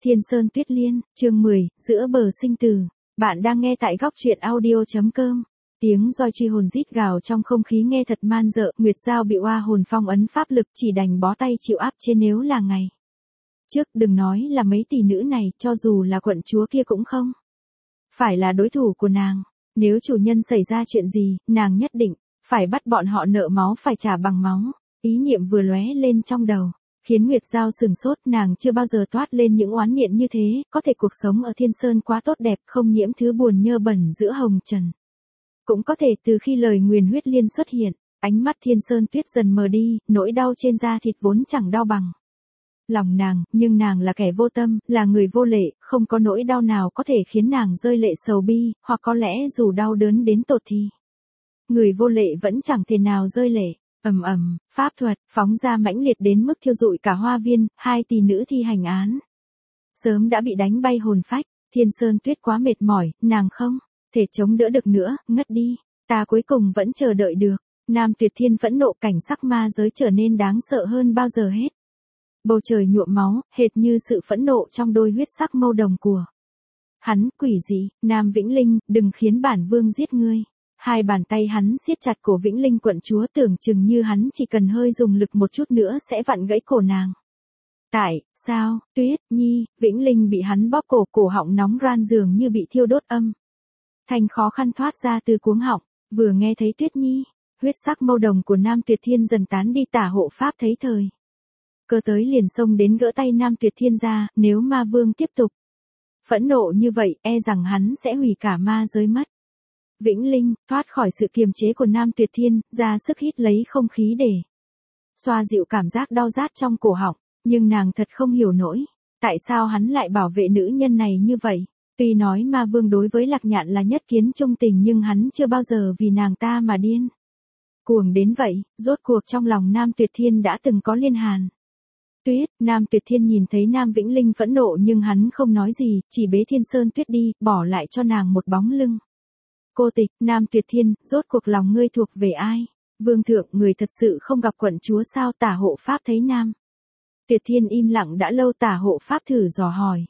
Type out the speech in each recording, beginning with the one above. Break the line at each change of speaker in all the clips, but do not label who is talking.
Thiên Sơn Tuyết Liên, chương 10, giữa bờ sinh tử. Bạn đang nghe tại góc truyện audio.com. Tiếng roi truy hồn rít gào trong không khí nghe thật man rợ. Nguyệt Giao bị oa hồn phong ấn pháp lực, chỉ đành bó tay chịu áp chế. Nếu là ngày trước đừng nói là mấy tỷ nữ này, cho dù là quận chúa kia cũng không phải là đối thủ của nàng. Nếu chủ nhân xảy ra chuyện gì, nàng nhất định phải bắt bọn họ nợ máu phải trả bằng máu. Ý niệm vừa lóe lên trong đầu, khiến Nguyệt Giao sừng sốt. Nàng chưa bao giờ toát lên những oán niệm như thế. Có thể cuộc sống ở Thiên Sơn quá tốt đẹp, không nhiễm thứ buồn nhơ bẩn giữa hồng trần. Cũng có thể từ khi lời nguyền huyết liên xuất hiện, ánh mắt Thiên Sơn Tuyết dần mờ đi. Nỗi đau trên da thịt vốn chẳng đau bằng lòng nàng, nhưng nàng là kẻ vô tâm, là người vô lệ. Không có nỗi đau nào có thể khiến nàng rơi lệ sầu bi, hoặc có lẽ dù đau đớn đến tột thì người vô lệ vẫn chẳng thể nào rơi lệ. Ầm ầm, pháp thuật phóng ra mãnh liệt đến mức thiêu rụi cả hoa viên. Hai tỷ nữ thi hành án sớm đã bị đánh bay hồn phách. Thiên Sơn Tuyết quá mệt mỏi, nàng không thể chống đỡ được nữa, ngất đi. Ta cuối cùng vẫn chờ đợi được. Nam Tuyệt Thiên phẫn nộ, cảnh sắc ma giới trở nên đáng sợ hơn bao giờ hết. Bầu trời nhuộm máu, hệt như sự phẫn nộ trong đôi huyết sắc mâu đồng của hắn. Quỷ dị, Nam Vĩnh Linh, đừng khiến bản vương giết ngươi. Hai bàn tay hắn siết chặt cổ Vĩnh Linh quận chúa, tưởng chừng như hắn chỉ cần hơi dùng lực một chút nữa sẽ vặn gãy cổ nàng. Tại sao, Tuyết Nhi? Vĩnh Linh bị hắn bóp cổ, cổ họng nóng ran dường như bị thiêu đốt. Thanh khó khăn thoát ra từ cuống họng. Vừa nghe thấy Tuyết Nhi, huyết sắc mâu đồng của Nam Tuyệt Thiên dần tán đi. Tả hộ pháp thấy thời cơ tới liền xông đến gỡ tay Nam Tuyệt Thiên ra. Nếu ma vương tiếp tục phẫn nộ như vậy, e rằng hắn sẽ hủy cả ma giới mất. Vĩnh Linh thoát khỏi sự kiềm chế của Nam Tuyệt Thiên, ra sức hít lấy không khí để xoa dịu cảm giác đau rát trong cổ họng. Nhưng nàng thật không hiểu nổi, tại sao hắn lại bảo vệ nữ nhân này như vậy. Tuy nói ma vương đối với Lạc Nhạn là nhất kiến trung tình, nhưng hắn chưa bao giờ vì nàng ta mà điên cuồng đến vậy. Rốt cuộc trong lòng Nam Tuyệt Thiên đã từng có liên hàn. Tuyết, Nam Tuyệt Thiên nhìn thấy Nam Vĩnh Linh phẫn nộ nhưng hắn không nói gì, chỉ bế Thiên Sơn Tuyết đi, bỏ lại cho nàng một bóng lưng cô tịch. Nam Tuyệt Thiên, rốt cuộc lòng ngươi thuộc về ai? Vương thượng, người thật sự không gặp quận chúa sao? Tả hộ pháp thấy Nam Tuyệt Thiên im lặng đã lâu, Tả hộ pháp thử dò hỏi,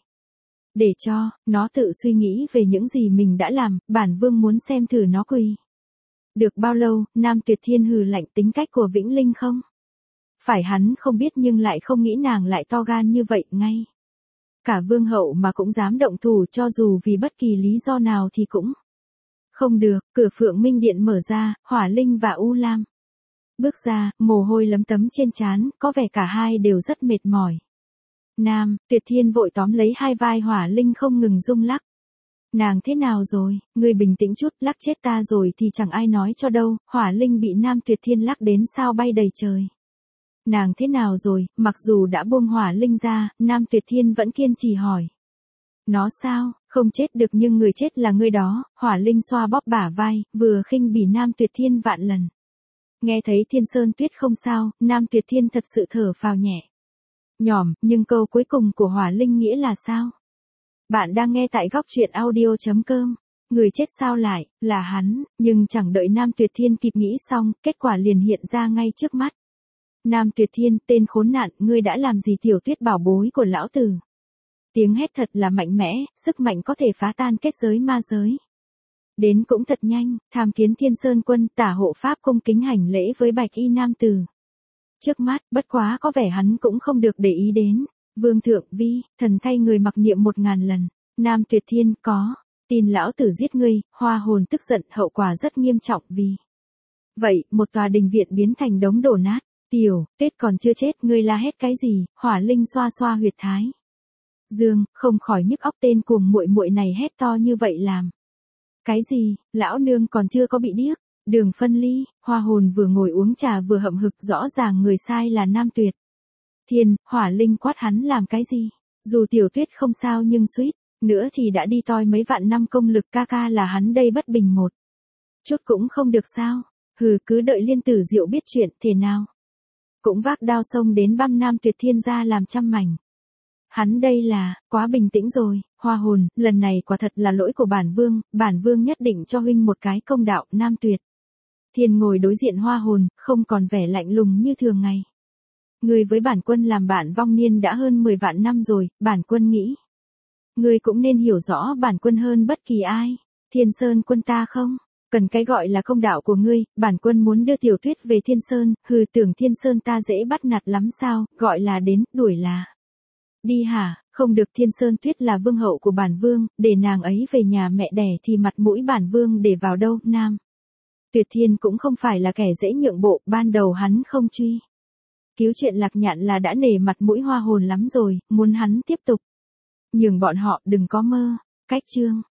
để cho nó tự suy nghĩ về những gì mình đã làm. Bản vương muốn xem thử nó quỳ được bao lâu. Nam Tuyệt Thiên hừ lạnh, tính cách của Vĩnh Linh không phải hắn không biết, nhưng lại không nghĩ nàng lại to gan như vậy. Ngay cả vương hậu mà cũng dám động thủ, cho dù vì bất kỳ lý do nào thì cũng không được. Cửa Phượng Minh Điện mở ra, Hỏa Linh và U Lam bước ra, mồ hôi lấm tấm trên trán, có vẻ cả hai đều rất mệt mỏi. Nam Tuyệt Thiên vội tóm lấy hai vai Hỏa Linh không ngừng rung lắc. Nàng thế nào rồi? Ngươi bình tĩnh chút, lắc chết ta rồi thì chẳng ai nói cho đâu. Hỏa Linh bị Nam Tuyệt Thiên lắc đến sao bay đầy trời. Nàng thế nào rồi? Mặc dù đã buông Hỏa Linh ra, Nam Tuyệt Thiên vẫn kiên trì hỏi. Nó sao? Không chết được, nhưng người chết là ngươi đó. Hỏa Linh xoa bóp bả vai, vừa khinh bỉ Nam Tuyệt Thiên vạn lần. Nghe thấy Thiên Sơn Tuyết không sao, Nam Tuyệt Thiên thật sự thở phào nhẹ nhõm. Nhưng câu cuối cùng của Hỏa Linh nghĩa là sao? Bạn đang nghe tại góc truyện audio.com. Người chết sao lại là hắn? Nhưng chẳng đợi Nam Tuyệt Thiên kịp nghĩ xong, kết quả liền hiện ra ngay trước mắt. Nam Tuyệt Thiên, tên khốn nạn, ngươi đã làm gì Tiểu Tuyết bảo bối của lão tử? Tiếng hét thật là mạnh mẽ, sức mạnh có thể phá tan kết giới ma giới. Đến cũng thật nhanh. Tham kiến Thiên Sơn Quân. Tả hộ pháp cung kính hành lễ với bạch y nam tử trước mắt, bất quá có vẻ hắn cũng không được để ý đến. Vương thượng, vi thần thay người mặc niệm 1000 lần. Nam Tuyệt Thiên, có tin lão tử giết ngươi. Hoa hồn tức giận, hậu quả rất nghiêm trọng. Vì vậy, một tòa đình viện biến thành đống đổ nát. Tiểu Tuyết còn chưa chết, ngươi la hét cái gì? Hỏa Linh xoa xoa huyệt thái dương, không khỏi nhức óc. Tên cuồng muội muội này hét to như vậy làm cái gì? Lão nương còn chưa có bị điếc. Đường phân ly. Hoa hồn vừa ngồi uống trà vừa hậm hực, rõ ràng người sai là Nam Tuyệt Thiên. Hỏa Linh quát hắn làm cái gì? Dù Tiểu Tuyết không sao nhưng suýt nữa thì đã đi toi mấy vạn năm công lực, ca ca là hắn đây bất bình một chút cũng không được sao? Hừ, cứ đợi Liên Tử Diệu biết chuyện, thế nào cũng vác đao xông đến băm Nam Tuyệt Thiên ra làm trăm mảnh. Hắn đây là quá bình tĩnh rồi. Hoa hồn, lần này quả thật là lỗi của bản vương nhất định cho huynh một cái công đạo. Nam Tuyệt Thiên ngồi đối diện Hoa hồn, không còn vẻ lạnh lùng như thường ngày. Ngươi với bản quân làm bạn vong niên đã hơn 10 vạn năm rồi, bản quân nghĩ Ngươi cũng nên hiểu rõ bản quân hơn bất kỳ ai. Thiên Sơn quân ta không cần cái gọi là công đạo của ngươi, bản quân muốn đưa Tiểu Tuyết về Thiên Sơn, hừ, tưởng Thiên Sơn ta dễ bắt nạt lắm sao, gọi là đến, đuổi là đi hả? Không được, Thiên Sơn Tuyết là vương hậu của bản vương, để nàng ấy về nhà mẹ đẻ thì mặt mũi bản vương để vào đâu, Nam. Tuyệt Thiên cũng không phải là kẻ dễ nhượng bộ, ban đầu hắn không truy cứu chuyện Lạc Nhạn là đã nể mặt mũi Hoa Hồn lắm rồi, muốn hắn tiếp tục nhường bọn họ, đừng có mơ. Cách chương